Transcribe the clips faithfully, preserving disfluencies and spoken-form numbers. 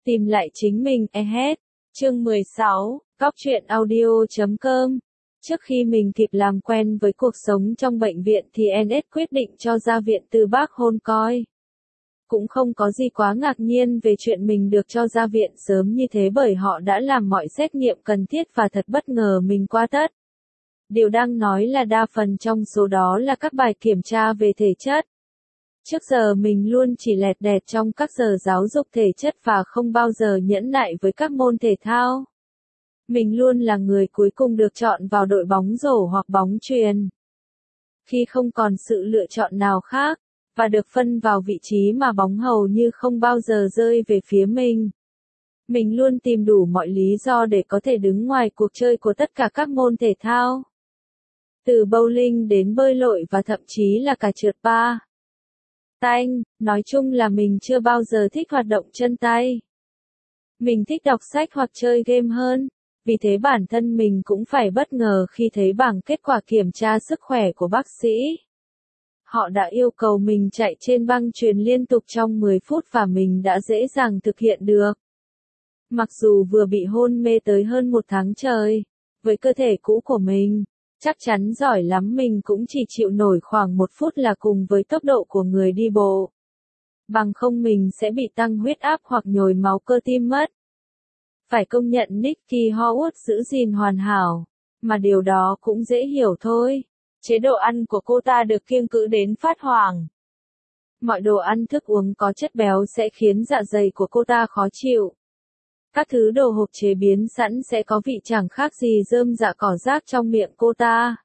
Tìm lại chính mình, e hết. Chương mười sáu, Cóc truyện audio chấm com. Trước khi mình kịp làm quen với cuộc sống trong bệnh viện thì en ét quyết định cho ra viện từ Park Hon Coy. Cũng không có gì quá ngạc nhiên về chuyện mình được cho ra viện sớm như thế bởi họ đã làm mọi xét nghiệm cần thiết và thật bất ngờ mình qua tất. Điều đang nói là đa phần trong số đó là các bài kiểm tra về thể chất. Trước giờ mình luôn chỉ lẹt đẹt trong các giờ giáo dục thể chất và không bao giờ nhẫn nại với các môn thể thao. Mình luôn là người cuối cùng được chọn vào đội bóng rổ hoặc bóng chuyền. Khi không còn sự lựa chọn nào khác, và được phân vào vị trí mà bóng hầu như không bao giờ rơi về phía mình. Mình luôn tìm đủ mọi lý do để có thể đứng ngoài cuộc chơi của tất cả các môn thể thao. Từ bowling đến bơi lội và thậm chí là cả trượt pa. Tanh, nói chung là mình chưa bao giờ thích hoạt động chân tay. Mình thích đọc sách hoặc chơi game hơn, vì thế bản thân mình cũng phải bất ngờ khi thấy bảng kết quả kiểm tra sức khỏe của bác sĩ. Họ đã yêu cầu mình chạy trên băng chuyền liên tục trong mười phút và mình đã dễ dàng thực hiện được. Mặc dù vừa bị hôn mê tới hơn một tháng trời, với cơ thể cũ của mình, chắc chắn giỏi lắm mình cũng chỉ chịu nổi khoảng một phút là cùng với tốc độ của người đi bộ. Bằng không mình sẽ bị tăng huyết áp hoặc nhồi máu cơ tim mất. Phải công nhận Nikki Howard giữ gìn hoàn hảo, mà điều đó cũng dễ hiểu thôi. Chế độ ăn của cô ta được kiêng cữ đến phát hoảng. Mọi đồ ăn thức uống có chất béo sẽ khiến dạ dày của cô ta khó chịu. Các thứ đồ hộp chế biến sẵn sẽ có vị chẳng khác gì rơm rạ cỏ rác trong miệng cô ta.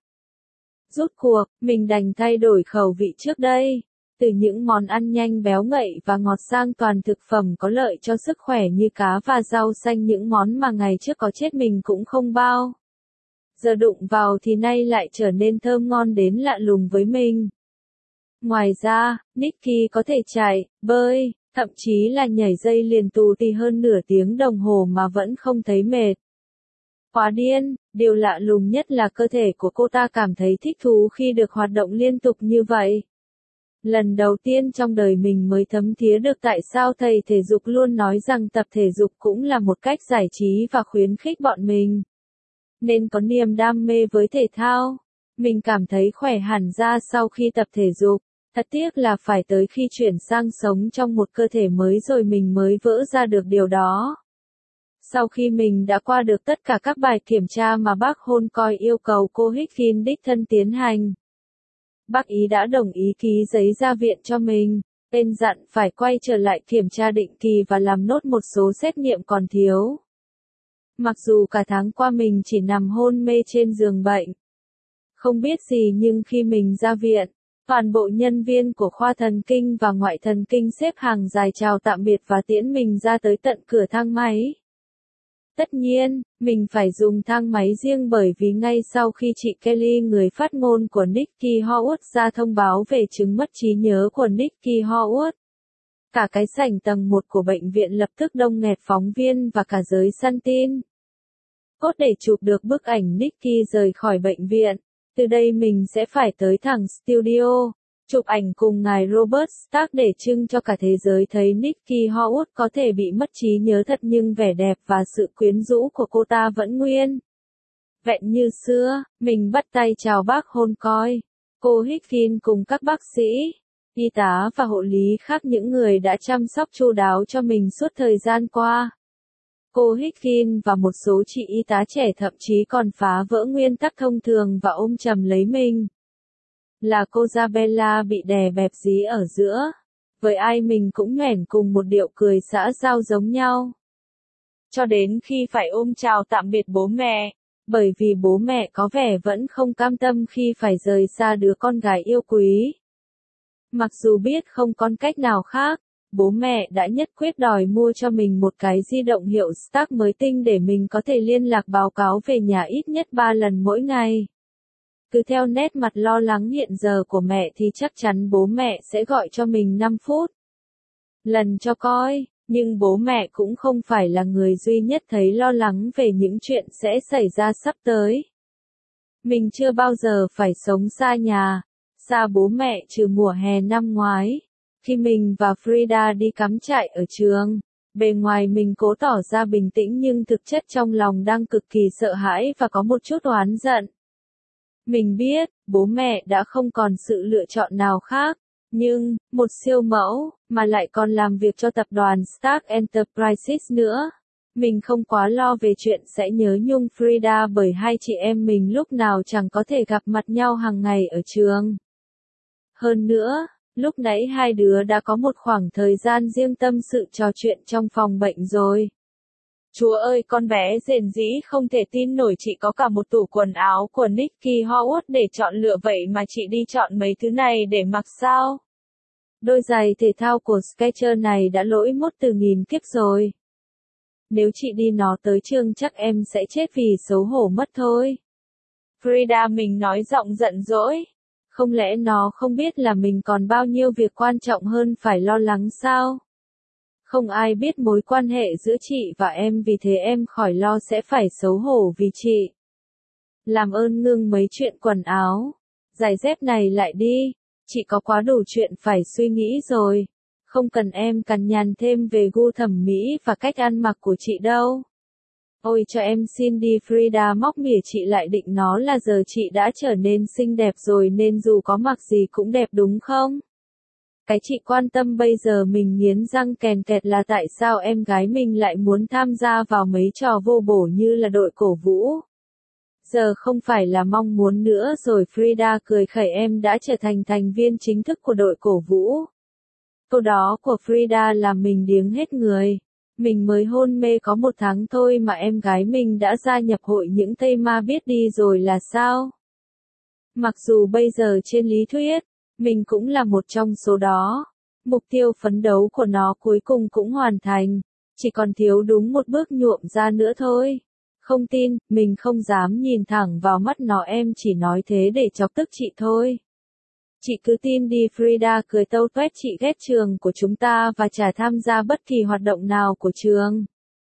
Rút cuộc, mình đành thay đổi khẩu vị trước đây. Từ những món ăn nhanh béo ngậy và ngọt sang toàn thực phẩm có lợi cho sức khỏe như cá và rau xanh, những món mà ngày trước có chết mình cũng không bao giờ đụng vào thì nay lại trở nên thơm ngon đến lạ lùng với mình. Ngoài ra, Nikki có thể chạy, bơi, thậm chí là nhảy dây liền tù tì hơn nửa tiếng đồng hồ mà vẫn không thấy mệt. Quá điên, điều lạ lùng nhất là cơ thể của cô ta cảm thấy thích thú khi được hoạt động liên tục như vậy. Lần đầu tiên trong đời mình mới thấm thía được tại sao thầy thể dục luôn nói rằng tập thể dục cũng là một cách giải trí và khuyến khích bọn mình nên có niềm đam mê với thể thao. Mình cảm thấy khỏe hẳn ra sau khi tập thể dục. Thật tiếc là phải tới khi chuyển sang sống trong một cơ thể mới rồi mình mới vỡ ra được điều đó. Sau khi mình đã qua được tất cả các bài kiểm tra mà bác Hon Coy yêu cầu cô Higgins đích thân tiến hành, bác ý đã đồng ý ký giấy ra viện cho mình. Bên dặn phải quay trở lại kiểm tra định kỳ và làm nốt một số xét nghiệm còn thiếu. Mặc dù cả tháng qua mình chỉ nằm hôn mê trên giường bệnh, không biết gì, nhưng khi mình ra viện, toàn bộ nhân viên của khoa thần kinh và ngoại thần kinh xếp hàng dài chào tạm biệt và tiễn mình ra tới tận cửa thang máy. Tất nhiên, mình phải dùng thang máy riêng bởi vì ngay sau khi chị Kelly, người phát ngôn của Nikki Howard, ra thông báo về chứng mất trí nhớ của Nikki Howard, cả cái sảnh tầng một của bệnh viện lập tức đông nghẹt phóng viên và cả giới săn tin. Cốt để chụp được bức ảnh Nikki rời khỏi bệnh viện, từ đây mình sẽ phải tới thẳng studio, chụp ảnh cùng ngài Robert Stark để trưng cho cả thế giới thấy Nikki Howard có thể bị mất trí nhớ thật nhưng vẻ đẹp và sự quyến rũ của cô ta vẫn nguyên vẹn như xưa. Mình bắt tay chào bác Hon Coy, cô Higgins cùng các bác sĩ, y tá và hộ lý khác, những người đã chăm sóc chu đáo cho mình suốt thời gian qua. Cô Higgins và một số chị y tá trẻ thậm chí còn phá vỡ nguyên tắc thông thường và ôm chầm lấy mình. Là cô Isabella bị đè bẹp dí ở giữa. Với ai mình cũng nhoẻn cùng một điệu cười xã giao giống nhau. Cho đến khi phải ôm chào tạm biệt bố mẹ, bởi vì bố mẹ có vẻ vẫn không cam tâm khi phải rời xa đứa con gái yêu quý. Mặc dù biết không còn cách nào khác, bố mẹ đã nhất quyết đòi mua cho mình một cái di động hiệu Stark mới tinh để mình có thể liên lạc báo cáo về nhà ít nhất ba lần mỗi ngày. Cứ theo nét mặt lo lắng hiện giờ của mẹ thì chắc chắn bố mẹ sẽ gọi cho mình năm phút lần cho coi, nhưng bố mẹ cũng không phải là người duy nhất thấy lo lắng về những chuyện sẽ xảy ra sắp tới. Mình chưa bao giờ phải sống xa nhà, xa bố mẹ trừ mùa hè năm ngoái, khi mình và Frida đi cắm trại ở trường. Bề ngoài mình cố tỏ ra bình tĩnh nhưng thực chất trong lòng đang cực kỳ sợ hãi và có một chút oán giận. Mình biết, bố mẹ đã không còn sự lựa chọn nào khác, nhưng, một siêu mẫu, mà lại còn làm việc cho tập đoàn Stark Enterprises nữa. Mình không quá lo về chuyện sẽ nhớ nhung Frida bởi hai chị em mình lúc nào chẳng có thể gặp mặt nhau hàng ngày ở trường. Hơn nữa, lúc nãy hai đứa đã có một khoảng thời gian riêng tâm sự trò chuyện trong phòng bệnh rồi. Chúa ơi, con bé rền rĩ không thể tin nổi chị có cả một tủ quần áo của Nicky Howard để chọn lựa vậy mà chị đi chọn mấy thứ này để mặc sao? Đôi giày thể thao của Skechers này đã lỗi mốt từ nghìn kiếp rồi. Nếu chị đi nó tới trường chắc em sẽ chết vì xấu hổ mất thôi. Frida mình nói giọng giận dỗi. Không lẽ nó không biết là mình còn bao nhiêu việc quan trọng hơn phải lo lắng sao? Không ai biết mối quan hệ giữa chị và em vì thế em khỏi lo sẽ phải xấu hổ vì chị. Làm ơn ngưng mấy chuyện quần áo, giày dép này lại đi, chị có quá đủ chuyện phải suy nghĩ rồi. Không cần em cằn nhằn thêm về gu thẩm mỹ và cách ăn mặc của chị đâu. Ôi cho em xin đi, Frida móc mỉa chị lại định nó là giờ chị đã trở nên xinh đẹp rồi nên dù có mặc gì cũng đẹp đúng không? Cái chị quan tâm bây giờ mình nghiến răng kèn kẹt là tại sao em gái mình lại muốn tham gia vào mấy trò vô bổ như là đội cổ vũ. Giờ không phải là mong muốn nữa rồi. Frida cười khẩy, em đã trở thành thành viên chính thức của đội cổ vũ. Câu đó của Frida làm mình điếng hết người. Mình mới hôn mê có một tháng thôi mà em gái mình đã gia nhập hội những Tây Ma biết đi rồi là sao? Mặc dù bây giờ trên lý thuyết, mình cũng là một trong số đó. Mục tiêu phấn đấu của nó cuối cùng cũng hoàn thành. Chỉ còn thiếu đúng một bước nhuộm ra nữa thôi. Không tin, mình không dám nhìn thẳng vào mắt nó, em chỉ nói thế để chọc tức chị thôi. Chị cứ tin đi, Frida cười tâu tuét, chị ghét trường của chúng ta và chả tham gia bất kỳ hoạt động nào của trường.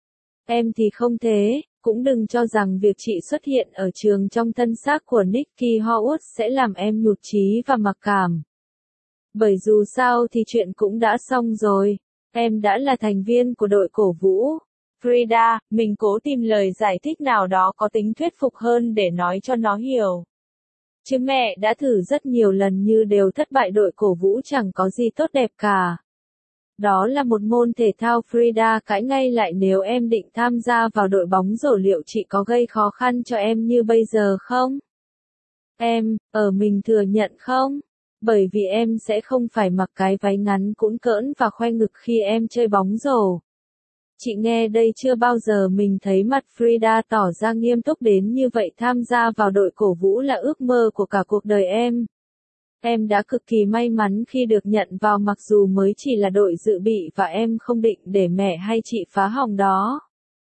Em thì không thế, cũng đừng cho rằng việc chị xuất hiện ở trường trong thân xác của Nicky Howard sẽ làm em nhụt chí và mặc cảm. Bởi dù sao thì chuyện cũng đã xong rồi, em đã là thành viên của đội cổ vũ. Frida, mình cố tìm lời giải thích nào đó có tính thuyết phục hơn để nói cho nó hiểu. Chứ mẹ đã thử rất nhiều lần như đều thất bại, đội cổ vũ chẳng có gì tốt đẹp cả. Đó là một môn thể thao. Frida cãi ngay lại, nếu em định tham gia vào đội bóng rổ liệu chị có gây khó khăn cho em như bây giờ không? Em, ở mình thừa nhận không? Bởi vì em sẽ không phải mặc cái váy ngắn cũn cỡn và khoe ngực khi em chơi bóng rổ. Chị nghe đây, chưa bao giờ mình thấy mặt Frida tỏ ra nghiêm túc đến như vậy. Tham gia vào đội cổ vũ là ước mơ của cả cuộc đời em. Em đã cực kỳ may mắn khi được nhận vào mặc dù mới chỉ là đội dự bị và em không định để mẹ hay chị phá hỏng đó.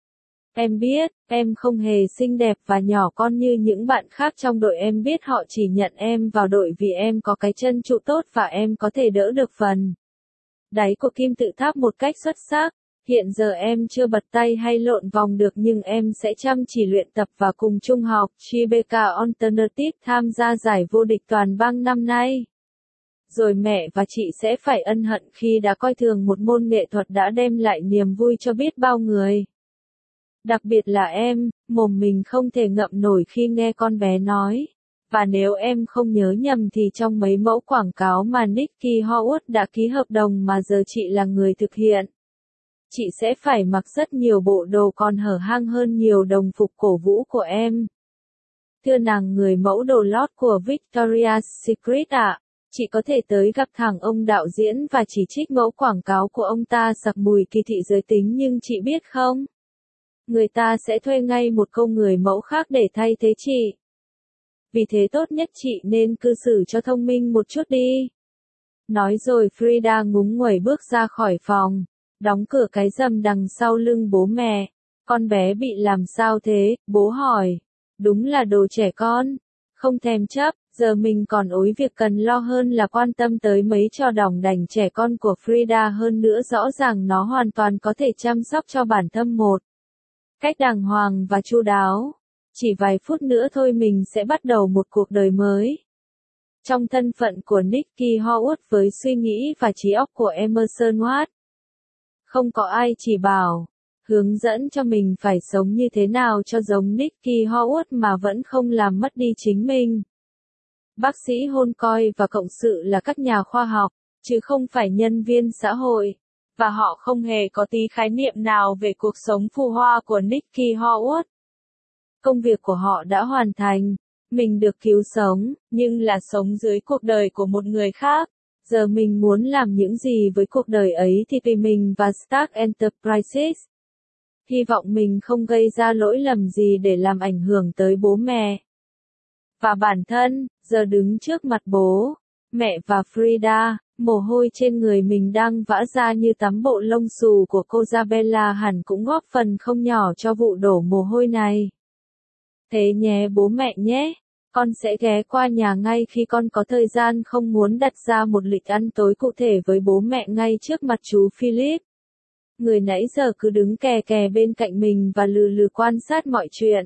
Em biết, em không hề xinh đẹp và nhỏ con như những bạn khác trong đội, em biết họ chỉ nhận em vào đội vì em có cái chân trụ tốt và em có thể đỡ được phần đáy của kim tự tháp một cách xuất sắc. Hiện giờ em chưa bật tay hay lộn vòng được nhưng em sẽ chăm chỉ luyện tập và cùng trung học Tribeca Alternative tham gia giải vô địch toàn bang năm nay. Rồi mẹ và chị sẽ phải ân hận khi đã coi thường một môn nghệ thuật đã đem lại niềm vui cho biết bao người. Đặc biệt là em, mồm mình không thể ngậm nổi khi nghe con bé nói. Và nếu em không nhớ nhầm thì trong mấy mẫu quảng cáo mà Nicky Howard đã ký hợp đồng mà giờ chị là người thực hiện, chị sẽ phải mặc rất nhiều bộ đồ còn hở hang hơn nhiều đồng phục cổ vũ của em. Thưa nàng người mẫu đồ lót của Victoria's Secret ạ, chị có thể tới gặp thẳng ông đạo diễn và chỉ trích mẫu quảng cáo của ông ta sặc mùi kỳ thị giới tính, nhưng chị biết không? Người ta sẽ thuê ngay một cô người mẫu khác để thay thế chị. Vì thế tốt nhất chị nên cư xử cho thông minh một chút đi. Nói rồi Frida ngúng nguẩy bước ra khỏi phòng, đóng cửa cái rầm đằng sau lưng bố mẹ. Con bé bị làm sao thế? Bố hỏi. Đúng là đồ trẻ con. Không thèm chấp, giờ mình còn ối việc cần lo hơn là quan tâm tới mấy trò đỏng đảnh trẻ con của Frida. Hơn nữa rõ ràng nó hoàn toàn có thể chăm sóc cho bản thân một cách đàng hoàng và chu đáo. Chỉ vài phút nữa thôi mình sẽ bắt đầu một cuộc đời mới. Trong thân phận của Nicky Howard với suy nghĩ và trí óc của Emerson Watt. Không có ai chỉ bảo, hướng dẫn cho mình phải sống như thế nào cho giống Nicky Howard mà vẫn không làm mất đi chính mình. Bác sĩ Holcoy và cộng sự là các nhà khoa học, chứ không phải nhân viên xã hội, và họ không hề có tí khái niệm nào về cuộc sống phù hoa của Nicky Howard. Công việc của họ đã hoàn thành, mình được cứu sống, nhưng là sống dưới cuộc đời của một người khác. Giờ mình muốn làm những gì với cuộc đời ấy thì tùy mình và Stark Enterprises. Hy vọng mình không gây ra lỗi lầm gì để làm ảnh hưởng tới bố mẹ và bản thân. Giờ đứng trước mặt bố, mẹ và Frida, mồ hôi trên người mình đang vã ra như tắm. Bộ lông xù của cô Isabella hẳn cũng góp phần không nhỏ cho vụ đổ mồ hôi này. Thế nhé bố mẹ nhé, con sẽ ghé qua nhà ngay khi con có thời gian. Không muốn đặt ra một lịch ăn tối cụ thể với bố mẹ ngay trước mặt chú Philip, người nãy giờ cứ đứng kè kè bên cạnh mình và lừ lừ quan sát mọi chuyện.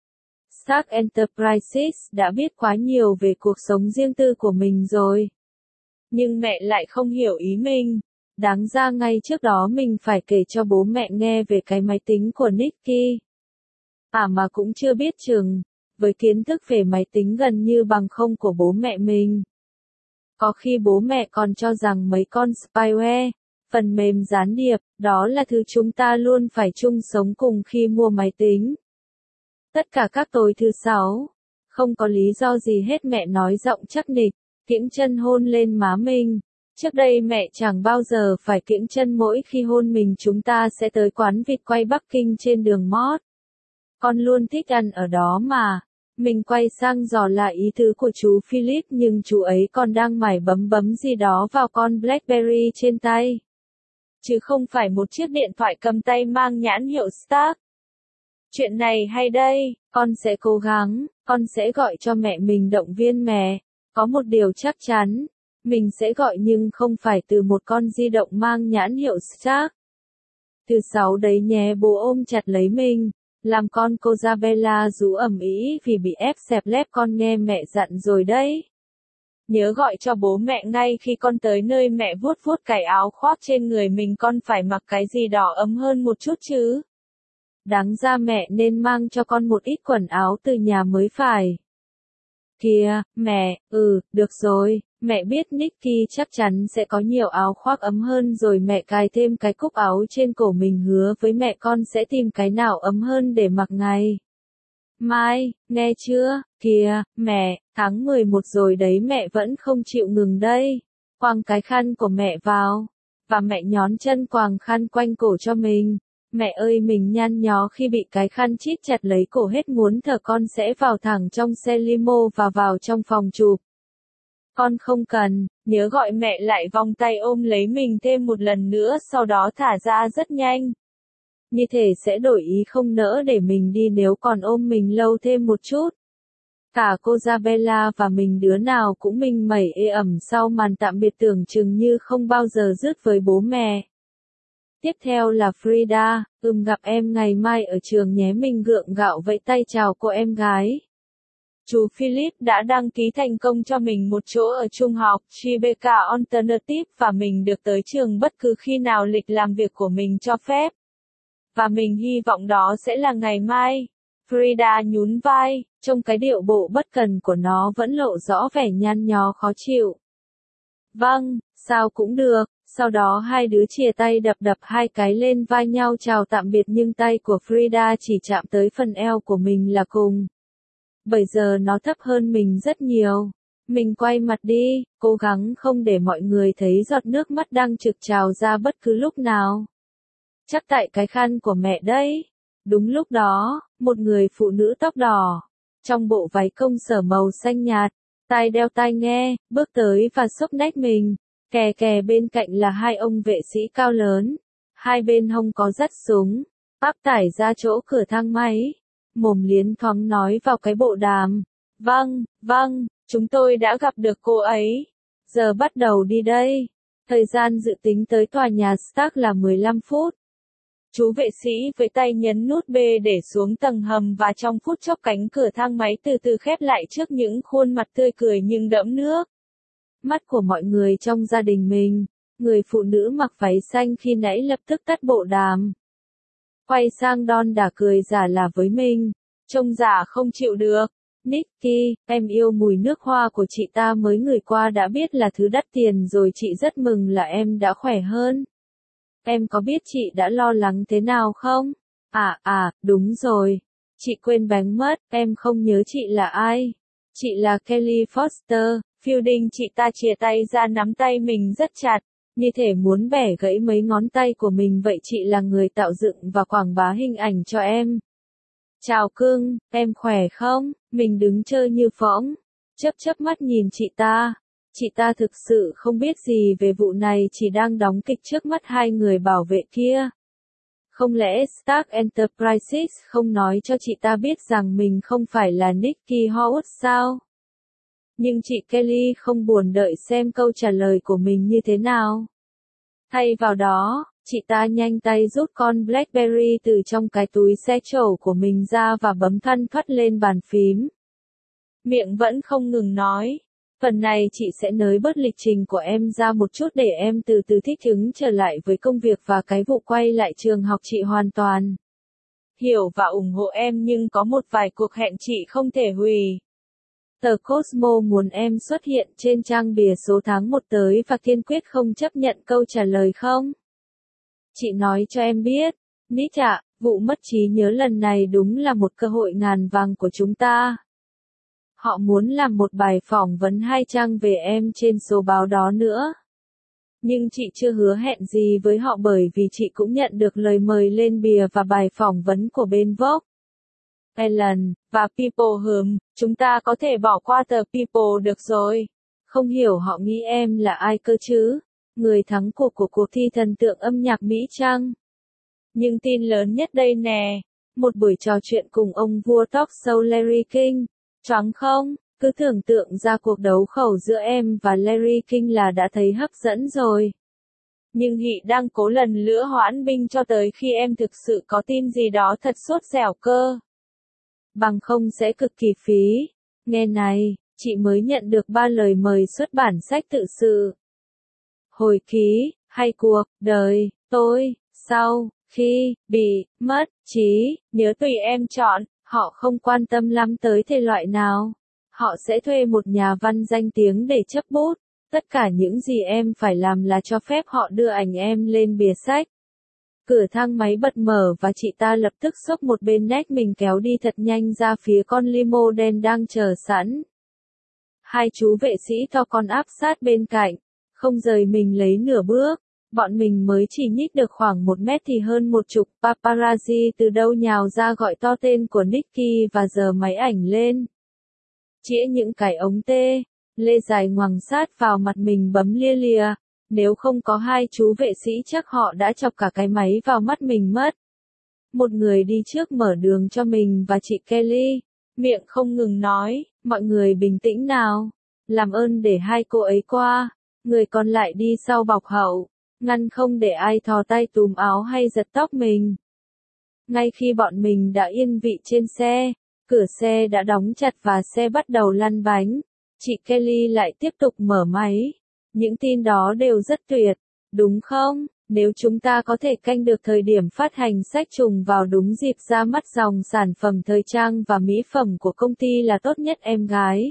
Stark Enterprises đã biết quá nhiều về cuộc sống riêng tư của mình rồi. Nhưng mẹ lại không hiểu ý mình. Đáng ra ngay trước đó mình phải kể cho bố mẹ nghe về cái máy tính của Nicky. À mà cũng chưa biết chừng, với kiến thức về máy tính gần như bằng không của bố mẹ mình. Có khi bố mẹ còn cho rằng mấy con spyware, phần mềm gián điệp, đó là thứ chúng ta luôn phải chung sống cùng khi mua máy tính. Tất cả các tối thứ sáu, không có lý do gì hết, mẹ nói giọng chắc nịch, kiễng chân hôn lên má mình. Trước đây mẹ chẳng bao giờ phải kiễng chân, mỗi khi hôn mình chúng ta sẽ tới quán vịt quay Bắc Kinh trên đường Mót. Con luôn thích ăn ở đó mà. Mình quay sang dò lại ý tứ của chú Philip nhưng chú ấy còn đang mải bấm bấm gì đó vào con BlackBerry trên tay. Chứ không phải một chiếc điện thoại cầm tay mang nhãn hiệu Stark. Chuyện này hay đây, con sẽ cố gắng, con sẽ gọi cho mẹ mình động viên mẹ. Có một điều chắc chắn, mình sẽ gọi nhưng không phải từ một con di động mang nhãn hiệu Stark. Thứ sáu đấy nhé, bố ôm chặt lấy mình, làm con cô Isabella rú ầm ĩ vì bị ép xẹp lép. Con nghe mẹ dặn rồi đấy. Nhớ gọi cho bố mẹ ngay khi con tới nơi. Mẹ vuốt vuốt cái áo khoác trên người mình, con phải mặc cái gì đỏ ấm hơn một chút chứ. Đáng ra mẹ nên mang cho con một ít quần áo từ nhà mới phải. Kìa, mẹ, ừ, được rồi, mẹ biết Nicky chắc chắn sẽ có nhiều áo khoác ấm hơn rồi. Mẹ cài thêm cái cúc áo trên cổ mình, hứa với mẹ con sẽ tìm cái nào ấm hơn để mặc ngày mai, nghe chưa? Kìa, mẹ, tháng mười một rồi đấy, mẹ vẫn không chịu ngừng đây. Quàng cái khăn của mẹ vào, và mẹ nhón chân quàng khăn quanh cổ cho mình. Mẹ ơi, mình nhăn nhó khi bị cái khăn chít chặt lấy cổ hết muốn thở. Con sẽ vào thẳng trong xe limo và vào trong phòng chụp. Con không cần, nhớ gọi mẹ lại vòng tay ôm lấy mình thêm một lần nữa, sau đó thả ra rất nhanh. Như thể sẽ đổi ý không nỡ để mình đi nếu còn ôm mình lâu thêm một chút. Cả cô Isabella và mình đứa nào cũng mình mẩy ê ẩm sau màn tạm biệt tưởng chừng như không bao giờ dứt với bố mẹ. Tiếp theo là Frida, ừm gặp em ngày mai ở trường nhé. Mình gượng gạo vẫy tay chào cô em gái. Chú Philip đã đăng ký thành công cho mình một chỗ ở trung học Tribeca Alternative và mình được tới trường bất cứ khi nào lịch làm việc của mình cho phép. Và mình hy vọng đó sẽ là ngày mai. Frida nhún vai, trong cái điệu bộ bất cần của nó vẫn lộ rõ vẻ nhăn nhó khó chịu. Vâng, sao cũng được. Sau đó hai đứa chia tay đập đập hai cái lên vai nhau chào tạm biệt, nhưng tay của Frida chỉ chạm tới phần eo của mình là cùng. Bây giờ nó thấp hơn mình rất nhiều. Mình quay mặt đi, cố gắng không để mọi người thấy giọt nước mắt đang trực trào ra bất cứ lúc nào. Chắc tại cái khăn của mẹ đấy. Đúng lúc đó, một người phụ nữ tóc đỏ, trong bộ váy công sở màu xanh nhạt, tai đeo tai nghe, bước tới và xốc nách mình. Kè kè bên cạnh là hai ông vệ sĩ cao lớn, hai bên hông có dắt súng, áp tải ra chỗ cửa thang máy. Mồm liến thoáng nói vào cái bộ đàm. Vâng, vâng, chúng tôi đã gặp được cô ấy. Giờ bắt đầu đi đây. Thời gian dự tính tới tòa nhà Stark là mười lăm phút. Chú vệ sĩ với tay nhấn nút B để xuống tầng hầm và trong phút chốc cánh cửa thang máy từ từ khép lại trước những khuôn mặt tươi cười nhưng đẫm nước mắt của mọi người trong gia đình mình. Người phụ nữ mặc váy xanh khi nãy lập tức tắt bộ đàm. Quay sang Don đã cười giả là với mình. Trông giả không chịu được. Nicky, em yêu mùi nước hoa của chị ta mới ngửi qua đã biết là thứ đắt tiền rồi, chị rất mừng là em đã khỏe hơn. Em có biết chị đã lo lắng thế nào không? À à, đúng rồi. Chị quên bén mất, em không nhớ chị là ai. Chị là Kelly Foster. Fielding, chị ta chìa tay ra nắm tay mình rất chặt, như thể muốn bẻ gãy mấy ngón tay của mình vậy. Chị là người tạo dựng và quảng bá hình ảnh cho em. Chào cưng, em khỏe không? Mình đứng chơi như phỗng, chớp chớp mắt nhìn chị ta. Chị ta thực sự không biết gì về vụ này, chỉ đang đóng kịch trước mắt hai người bảo vệ kia. Không lẽ Stark Enterprises không nói cho chị ta biết rằng mình không phải là Nicky Howard sao? Nhưng chị Kelly không buồn đợi xem câu trả lời của mình như thế nào. Thay vào đó, chị ta nhanh tay rút con BlackBerry từ trong cái túi xe trổ của mình ra và bấm thoăn thoắt lên bàn phím. Miệng vẫn không ngừng nói. Phần này chị sẽ nới bớt lịch trình của em ra một chút để em từ từ thích ứng trở lại với công việc và cái vụ quay lại trường học chị hoàn toàn hiểu và ủng hộ em, nhưng có một vài cuộc hẹn chị không thể hủy. Tờ Cosmo muốn em xuất hiện trên trang bìa số tháng một tới và kiên quyết không chấp nhận câu trả lời không? Chị nói cho em biết, Nít ạ, vụ mất trí nhớ lần này đúng là một cơ hội ngàn vàng của chúng ta. Họ muốn làm một bài phỏng vấn hai trang về em trên số báo đó nữa. Nhưng chị chưa hứa hẹn gì với họ bởi vì chị cũng nhận được lời mời lên bìa và bài phỏng vấn của bên Vogue. Ellen và People hừm, chúng ta có thể bỏ qua tờ People được rồi. Không hiểu họ nghĩ em là ai cơ chứ? Người thắng cuộc của cuộc thi thần tượng âm nhạc Mỹ chăng? Nhưng tin lớn nhất đây nè. Một buổi trò chuyện cùng ông vua talk show Larry King. Choáng không? Cứ tưởng tượng ra cuộc đấu khẩu giữa em và Larry King là đã thấy hấp dẫn rồi. Nhưng Hị đang cố lần nữa hoãn binh cho tới khi em thực sự có tin gì đó thật sốt dẻo cơ. Bằng không sẽ cực kỳ phí. Nghe này, chị mới nhận được ba lời mời xuất bản sách tự sự. Hồi ký, hay cuộc đời tôi, sau khi bị mất trí nhớ tùy em chọn. Họ không quan tâm lắm tới thể loại nào. Họ sẽ thuê một nhà văn danh tiếng để chấp bút. Tất cả những gì em phải làm là cho phép họ đưa ảnh em lên bìa sách. Cửa thang máy bật mở và chị ta lập tức xốc một bên nách mình kéo đi thật nhanh ra phía con limo đen đang chờ sẵn. Hai chú vệ sĩ to con áp sát bên cạnh, không rời mình lấy nửa bước. Bọn mình mới chỉ nhích được khoảng một mét thì hơn một chục paparazzi từ đâu nhào ra gọi to tên của Nicky và giơ máy ảnh lên. Chĩa những cái ống tê, lê dài ngoằng sát vào mặt mình bấm lia lìa. Nếu không có hai chú vệ sĩ chắc họ đã chọc cả cái máy vào mắt mình mất. Một người đi trước mở đường cho mình và chị Kelly. Miệng không ngừng nói, mọi người bình tĩnh nào. Làm ơn để hai cô ấy qua. Người còn lại đi sau bọc hậu. Ngăn không để ai thò tay túm áo hay giật tóc mình. Ngay khi bọn mình đã yên vị trên xe, cửa xe đã đóng chặt và xe bắt đầu lăn bánh. Chị Kelly lại tiếp tục mở máy. Những tin đó đều rất tuyệt, đúng không? Nếu chúng ta có thể canh được thời điểm phát hành sách trùng vào đúng dịp ra mắt dòng sản phẩm thời trang và mỹ phẩm của công ty là tốt nhất em gái.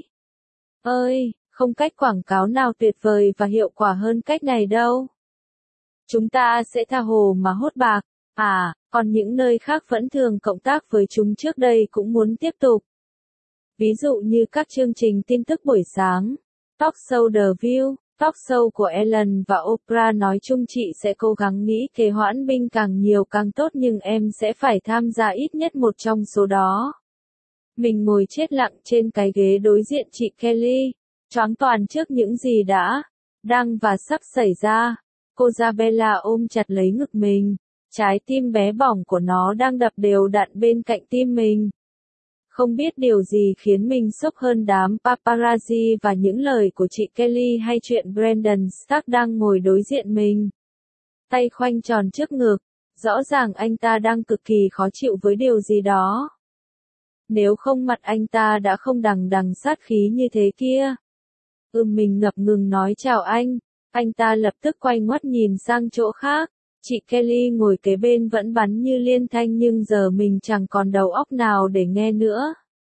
Ơi, không cách quảng cáo nào tuyệt vời và hiệu quả hơn cách này đâu. Chúng ta sẽ tha hồ mà hốt bạc. À, còn những nơi khác vẫn thường cộng tác với chúng trước đây cũng muốn tiếp tục. Ví dụ như các chương trình tin tức buổi sáng, talk show The View, talk show của Ellen và Oprah. Nói chung chị sẽ cố gắng nghĩ kế hoãn binh càng nhiều càng tốt, nhưng em sẽ phải tham gia ít nhất một trong số đó. Mình ngồi chết lặng trên cái ghế đối diện chị Kelly, choáng toàn trước những gì đã, đang và sắp xảy ra. Cô Isabella ôm chặt lấy ngực mình, trái tim bé bỏng của nó đang đập đều đặn bên cạnh tim mình. Không biết điều gì khiến mình sốc hơn đám paparazzi và những lời của chị Kelly hay chuyện Brandon Stark đang ngồi đối diện mình. Tay khoanh tròn trước ngực, rõ ràng anh ta đang cực kỳ khó chịu với điều gì đó. Nếu không mặt anh ta đã không đằng đằng sát khí như thế kia. Ừm mình ngập ngừng nói chào anh. Anh ta lập tức quay ngoắt nhìn sang chỗ khác. Chị Kelly ngồi kế bên vẫn bắn như liên thanh nhưng giờ mình chẳng còn đầu óc nào để nghe nữa.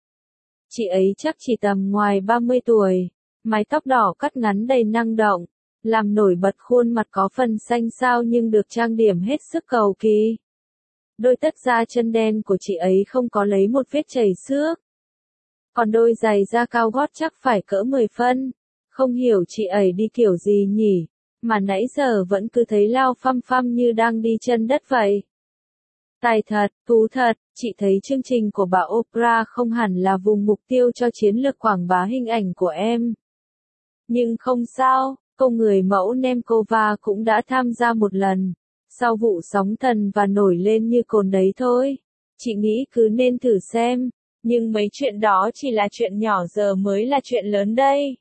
Chị ấy chắc chỉ tầm ngoài ba mươi tuổi, mái tóc đỏ cắt ngắn đầy năng động, làm nổi bật khuôn mặt có phần xanh xao nhưng được trang điểm hết sức cầu kỳ. Đôi tất da chân đen của chị ấy không có lấy một vết chảy xước. Còn đôi giày da cao gót chắc phải cỡ mười phân. Không hiểu chị ấy đi kiểu gì nhỉ, mà nãy giờ vẫn cứ thấy lao phăm phăm như đang đi chân đất vậy. Tài thật, thú thật, chị thấy chương trình của bà Oprah không hẳn là vùng mục tiêu cho chiến lược quảng bá hình ảnh của em. Nhưng không sao, cô người mẫu Nemkova cũng đã tham gia một lần, sau vụ sóng thần và nổi lên như cồn đấy thôi. Chị nghĩ cứ nên thử xem, nhưng mấy chuyện đó chỉ là chuyện nhỏ, giờ mới là chuyện lớn đây.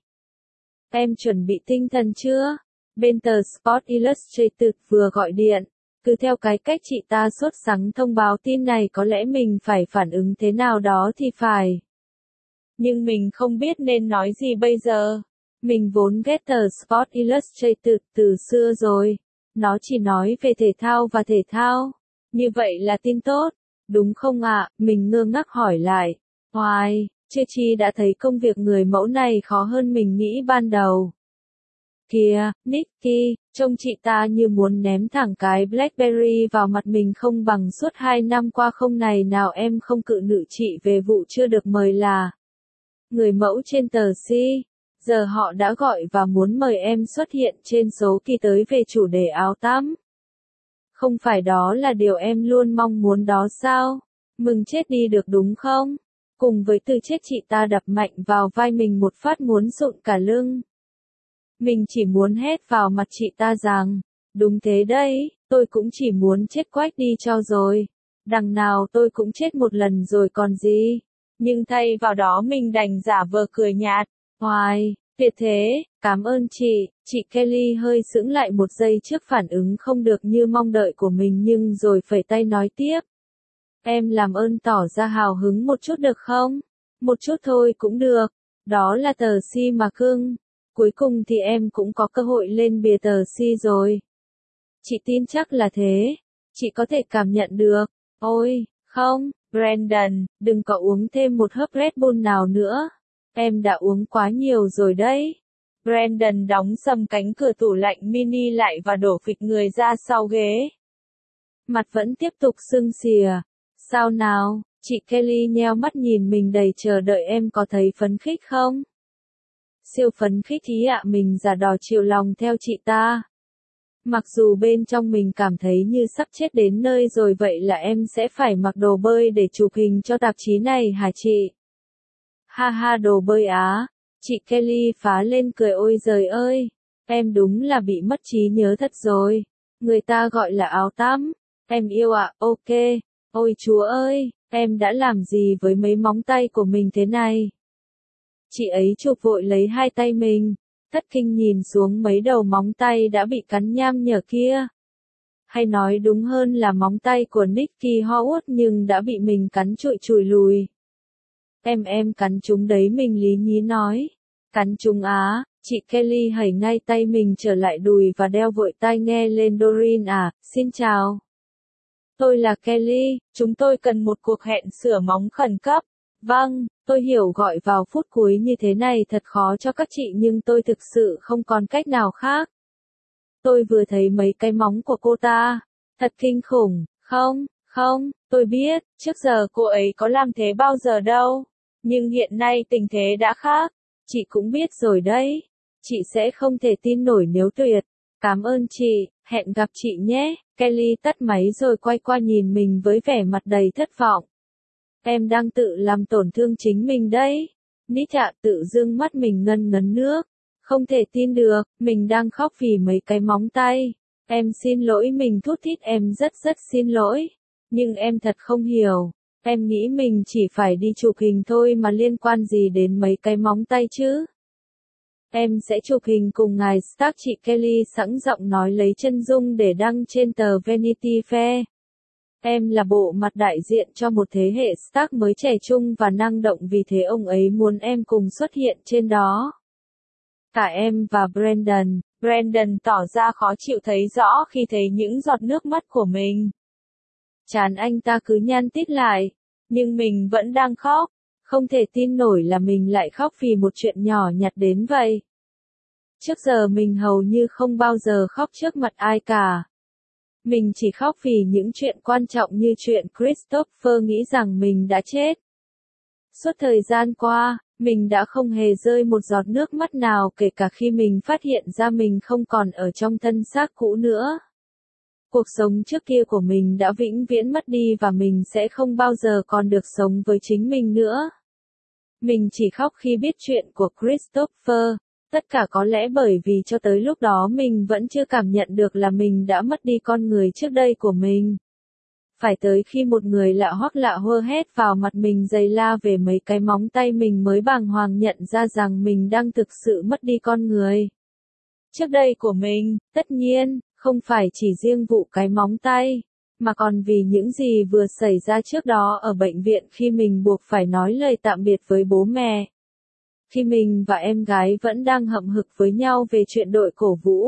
Em chuẩn bị tinh thần chưa? Bên tờ Sports Illustrated vừa gọi điện. Cứ theo cái cách chị ta sốt sắng thông báo tin này có lẽ mình phải phản ứng thế nào đó thì phải. Nhưng mình không biết nên nói gì bây giờ. Mình vốn ghét tờ Sports Illustrated từ xưa rồi. Nó chỉ nói về thể thao và thể thao. Như vậy là tin tốt, đúng không ạ? À? Mình ngơ ngác hỏi lại. Hoài, chưa chi đã thấy công việc người mẫu này khó hơn mình nghĩ ban đầu. Kìa, Nikki, trông chị ta như muốn ném thẳng cái Blackberry vào mặt mình không bằng suốt hai năm qua không này nào em không cự nữ chị về vụ chưa được mời là người mẫu trên tờ C. Giờ họ đã gọi và muốn mời em xuất hiện trên số kỳ tới về chủ đề áo tắm. Không phải đó là điều em luôn mong muốn đó sao? Mừng chết đi được đúng không? Cùng với từ chết chị ta đập mạnh vào vai mình một phát muốn sụn cả lưng. Mình chỉ muốn hét vào mặt chị ta rằng, đúng thế đấy, tôi cũng chỉ muốn chết quách đi cho rồi. Đằng nào tôi cũng chết một lần rồi còn gì. Nhưng thay vào đó mình đành giả vờ cười nhạt. Hoài, tuyệt thế, cảm ơn chị. Chị Kelly hơi sững lại một giây trước phản ứng không được như mong đợi của mình nhưng rồi phẩy tay nói tiếp. Em làm ơn tỏ ra hào hứng một chút được không? Một chút thôi cũng được. Đó là tờ C mà cưng. Cuối cùng thì em cũng có cơ hội lên bìa tờ C rồi. Chị tin chắc là thế. Chị có thể cảm nhận được. Ôi, không, Brandon, đừng có uống thêm một hớp Red Bull nào nữa. Em đã uống quá nhiều rồi đấy. Brandon đóng sầm cánh cửa tủ lạnh mini lại và đổ phịch người ra sau ghế. Mặt vẫn tiếp tục sưng xìa. Sao nào, chị Kelly nheo mắt nhìn mình đầy chờ đợi em có thấy phấn khích không? Siêu phấn khích ý ạ, mình giả đò chiều lòng theo chị ta. Mặc dù bên trong mình cảm thấy như sắp chết đến nơi rồi vậy là em sẽ phải mặc đồ bơi để chụp hình cho tạp chí này hả chị? Ha ha, đồ bơi á. Chị Kelly phá lên cười, ôi giời ơi. Em đúng là bị mất trí nhớ thật rồi. Người ta gọi là áo tắm. Em yêu ạ, à, ok. Ôi chúa ơi, em đã làm gì với mấy móng tay của mình thế này? Chị ấy chụp vội lấy hai tay mình, thất kinh nhìn xuống mấy đầu móng tay đã bị cắn nham nhở kia. Hay nói đúng hơn là móng tay của Nikki Howard nhưng đã bị mình cắn trụi chùi lùi. Em em cắn chúng đấy, mình lý nhí nói. Cắn chúng á, chị Kelly hẩy ngay tay mình trở lại đùi và đeo vội tai nghe lên. Doreen à, xin chào. Tôi là Kelly, chúng tôi cần một cuộc hẹn sửa móng khẩn cấp. Vâng, tôi hiểu gọi vào phút cuối như thế này thật khó cho các chị nhưng tôi thực sự không còn cách nào khác. Tôi vừa thấy mấy cái móng của cô ta. Thật kinh khủng, không, không, tôi biết, trước giờ cô ấy có làm thế bao giờ đâu. Nhưng hiện nay tình thế đã khác. Chị cũng biết rồi đấy. Chị sẽ không thể tin nổi nếu tuyệt. Cảm ơn chị, hẹn gặp chị nhé. Kelly tắt máy rồi quay qua nhìn mình với vẻ mặt đầy thất vọng. Em đang tự làm tổn thương chính mình đấy. Nít ạ, tự dưng mắt mình ngân ngấn nước. Không thể tin được, mình đang khóc vì mấy cái móng tay. Em xin lỗi, mình thút thít, em rất rất xin lỗi. Nhưng em thật không hiểu. Em nghĩ mình chỉ phải đi chụp hình thôi mà liên quan gì đến mấy cái móng tay chứ? Em sẽ chụp hình cùng ngài Stark, chị Kelly sẵn giọng nói lấy chân dung để đăng trên tờ Vanity Fair. Em là bộ mặt đại diện cho một thế hệ Stark mới trẻ trung và năng động, vì thế ông ấy muốn em cùng xuất hiện trên đó. Cả em và Brandon, Brandon tỏ ra khó chịu thấy rõ khi thấy những giọt nước mắt của mình. Trán anh ta cứ nhăn tít lại, nhưng mình vẫn đang khóc, không thể tin nổi là mình lại khóc vì một chuyện nhỏ nhặt đến vậy. Trước giờ mình hầu như không bao giờ khóc trước mặt ai cả. Mình chỉ khóc vì những chuyện quan trọng như chuyện Christopher nghĩ rằng mình đã chết. Suốt thời gian qua, mình đã không hề rơi một giọt nước mắt nào kể cả khi mình phát hiện ra mình không còn ở trong thân xác cũ nữa. Cuộc sống trước kia của mình đã vĩnh viễn mất đi và mình sẽ không bao giờ còn được sống với chính mình nữa. Mình chỉ khóc khi biết chuyện của Christopher, tất cả có lẽ bởi vì cho tới lúc đó mình vẫn chưa cảm nhận được là mình đã mất đi con người trước đây của mình. Phải tới khi một người lạ hoắc lạ hơ hét vào mặt mình giày la về mấy cái móng tay mình mới bàng hoàng nhận ra rằng mình đang thực sự mất đi con người trước đây của mình. Tất nhiên, không phải chỉ riêng vụ cái móng tay, mà còn vì những gì vừa xảy ra trước đó ở bệnh viện khi mình buộc phải nói lời tạm biệt với bố mẹ. Khi mình và em gái vẫn đang hậm hực với nhau về chuyện đội cổ vũ.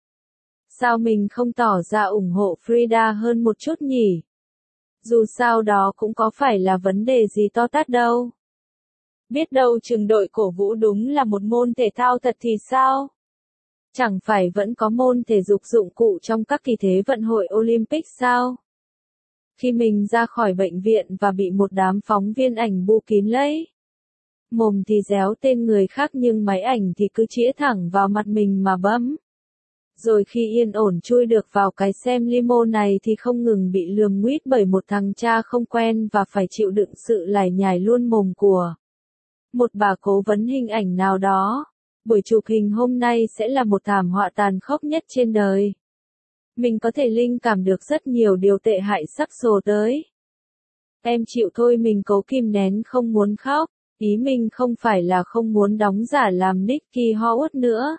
Sao mình không tỏ ra ủng hộ Frida hơn một chút nhỉ? Dù sao đó cũng có phải là vấn đề gì to tát đâu. Biết đâu chừng đội cổ vũ đúng là một môn thể thao thật thì sao? Chẳng phải vẫn có môn thể dục dụng cụ trong các kỳ thế vận hội Olympic sao? Khi mình ra khỏi bệnh viện và bị một đám phóng viên ảnh bu kín lấy. Mồm thì réo tên người khác nhưng máy ảnh thì cứ chĩa thẳng vào mặt mình mà bấm. Rồi khi yên ổn chui được vào cái xem limo này thì không ngừng bị lườm nguýt bởi một thằng cha không quen và phải chịu đựng sự lải nhải luôn mồm của một bà cố vấn hình ảnh nào đó. Buổi chụp hình hôm nay sẽ là một thảm họa tàn khốc nhất trên đời. Mình có thể linh cảm được rất nhiều điều tệ hại sắp sổ tới. Em chịu thôi, mình cố kìm nén không muốn khóc. Ý mình không phải là không muốn đóng giả làm Nicky Howard nữa.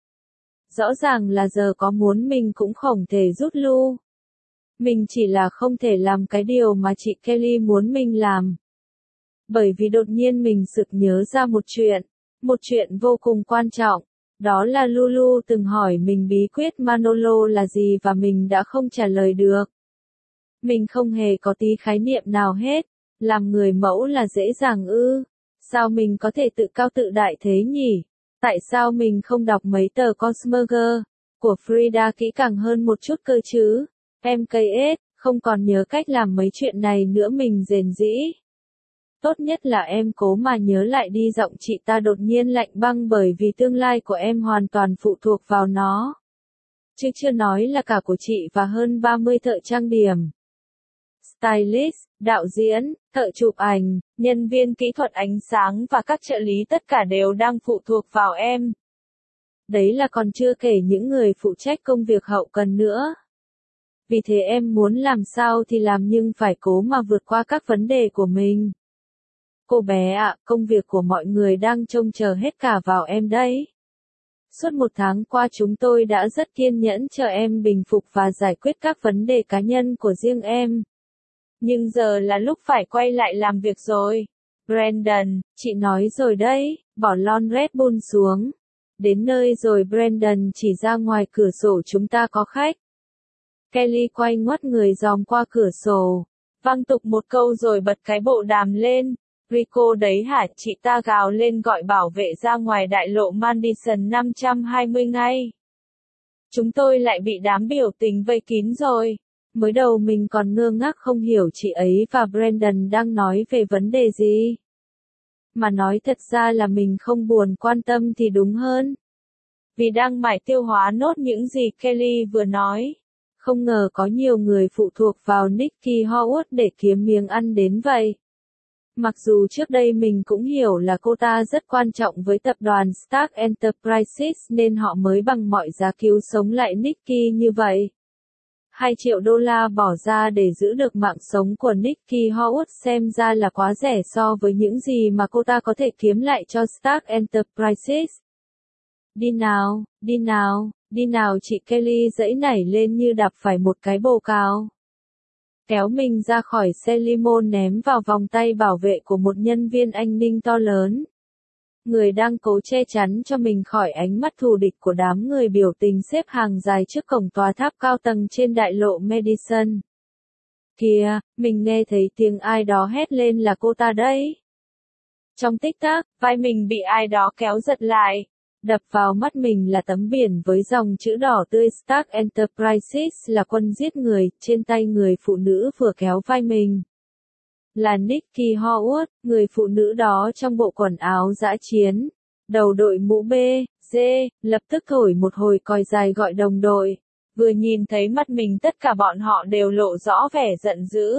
Rõ ràng là giờ có muốn mình cũng không thể rút lui. Mình chỉ là không thể làm cái điều mà chị Kelly muốn mình làm. Bởi vì đột nhiên mình sực nhớ ra một chuyện, một chuyện vô cùng quan trọng. Đó là Lulu từng hỏi mình bí quyết Manolo là gì và mình đã không trả lời được. Mình không hề có tí khái niệm nào hết. Làm người mẫu là dễ dàng ư? Sao mình có thể tự cao tự đại thế nhỉ? Tại sao mình không đọc mấy tờ Cosmoger của Frida kỹ càng hơn một chút cơ chứ? em ca ét, không còn nhớ cách làm mấy chuyện này nữa, mình rền rĩ. Tốt nhất là em cố mà nhớ lại đi. Giọng chị ta đột nhiên lạnh băng bởi vì tương lai của em hoàn toàn phụ thuộc vào nó. Chứ chưa nói là cả của chị và hơn ba mươi thợ trang điểm, stylist, đạo diễn, thợ chụp ảnh, nhân viên kỹ thuật ánh sáng và các trợ lý, tất cả đều đang phụ thuộc vào em. Đấy là còn chưa kể những người phụ trách công việc hậu cần nữa. Vì thế em muốn làm sao thì làm nhưng phải cố mà vượt qua các vấn đề của mình. Cô bé ạ, công việc của mọi người đang trông chờ hết cả vào em đấy. Suốt một tháng qua chúng tôi đã rất kiên nhẫn chờ em bình phục và giải quyết các vấn đề cá nhân của riêng em. Nhưng giờ là lúc phải quay lại làm việc rồi. Brandon, chị nói rồi đấy, bỏ lon Red Bull xuống. Đến nơi rồi. Brandon chỉ ra ngoài cửa sổ, chúng ta có khách. Kelly quay ngoắt người dòm qua cửa sổ. Văng tục một câu rồi bật cái bộ đàm lên. Rico đấy hả? Chị ta gào lên gọi bảo vệ ra ngoài đại lộ Madison năm trăm hai mươi ngay. Chúng tôi lại bị đám biểu tình vây kín rồi. Mới đầu mình còn ngơ ngác không hiểu chị ấy và Brandon đang nói về vấn đề gì. Mà nói thật ra là mình không buồn quan tâm thì đúng hơn. Vì đang mải tiêu hóa nốt những gì Kelly vừa nói. Không ngờ có nhiều người phụ thuộc vào Nicky Howard để kiếm miếng ăn đến vậy. Mặc dù trước đây mình cũng hiểu là cô ta rất quan trọng với tập đoàn Stark Enterprises nên họ mới bằng mọi giá cứu sống lại Nicky như vậy. hai triệu đô la bỏ ra để giữ được mạng sống của Nicky Howard xem ra là quá rẻ so với những gì mà cô ta có thể kiếm lại cho Stark Enterprises. Đi nào, đi nào, đi nào, chị Kelly giãy nảy lên như đạp phải một cái bồ cào. Kéo mình ra khỏi xe limo ném vào vòng tay bảo vệ của một nhân viên an ninh to lớn. người đang cố che chắn cho mình khỏi ánh mắt thù địch của đám người biểu tình xếp hàng dài trước cổng tòa tháp cao tầng trên đại lộ Madison. Kìa, mình nghe thấy tiếng ai đó hét lên là cô ta đấy. Trong tích tắc, vai mình bị ai đó kéo giật lại. Đập vào mắt mình là tấm biển với dòng chữ đỏ tươi Stark Enterprises là quân giết người, trên tay người phụ nữ vừa kéo vai mình. Là Nikki Howard, người phụ nữ đó trong bộ quần áo dã chiến. Đầu đội mũ B, G, lập tức thổi một hồi còi dài gọi đồng đội. Vừa nhìn thấy mắt mình tất cả bọn họ đều lộ rõ vẻ giận dữ.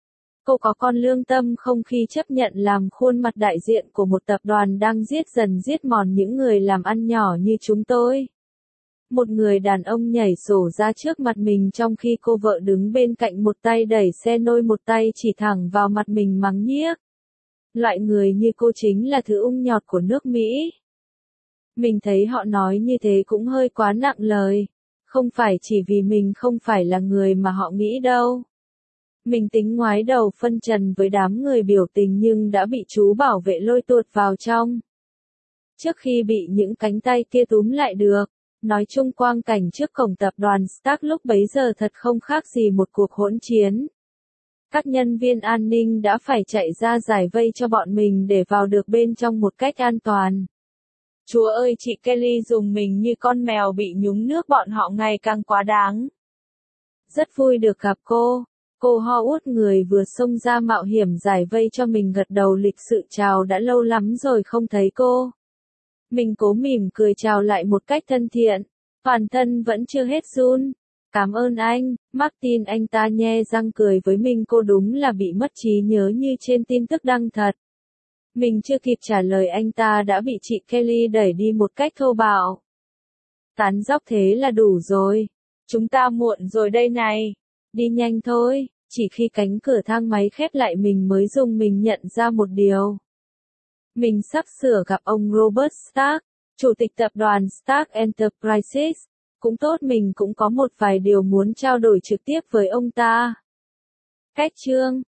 Cô có con lương tâm không khi chấp nhận làm khuôn mặt đại diện của một tập đoàn đang giết dần giết mòn những người làm ăn nhỏ như chúng tôi? Một người đàn ông nhảy sổ ra trước mặt mình trong khi cô vợ đứng bên cạnh một tay đẩy xe nôi một tay chỉ thẳng vào mặt mình mắng nhiếc. Loại người như cô chính là thứ ung nhọt của nước Mỹ. Mình thấy họ nói như thế cũng hơi quá nặng lời. Không phải chỉ vì mình không phải là người mà họ nghĩ đâu. Mình tính ngoái đầu phân trần với đám người biểu tình nhưng đã bị chú bảo vệ lôi tuột vào trong. Trước khi bị những cánh tay kia túm lại được, nói chung quang cảnh trước cổng tập đoàn Stark lúc bấy giờ thật không khác gì một cuộc hỗn chiến. Các nhân viên an ninh đã phải chạy ra giải vây cho bọn mình để vào được bên trong một cách an toàn. Chúa ơi, chị Kelly dùng mình như con mèo bị nhúng nước, bọn họ ngày càng quá đáng. Rất vui được gặp cô. Cô Howard, người vừa xông ra mạo hiểm giải vây cho mình, gật đầu lịch sự chào, đã lâu lắm rồi không thấy cô. Mình cố mỉm cười chào lại một cách thân thiện. Toàn thân vẫn chưa hết run. Cảm ơn anh, Martin, anh ta nhe răng cười với mình. Cô đúng là bị mất trí nhớ như trên tin tức đăng thật. Mình chưa kịp trả lời anh ta đã bị chị Kelly đẩy đi một cách thô bạo. Tán dóc thế là đủ rồi. Chúng ta muộn rồi đây này. Đi nhanh thôi. Chỉ khi cánh cửa thang máy khép lại mình mới rùng mình nhận ra một điều. Mình sắp sửa gặp ông Robert Stark, chủ tịch tập đoàn Stark Enterprises. Cũng tốt, mình cũng có một vài điều muốn trao đổi trực tiếp với ông ta. Cách chương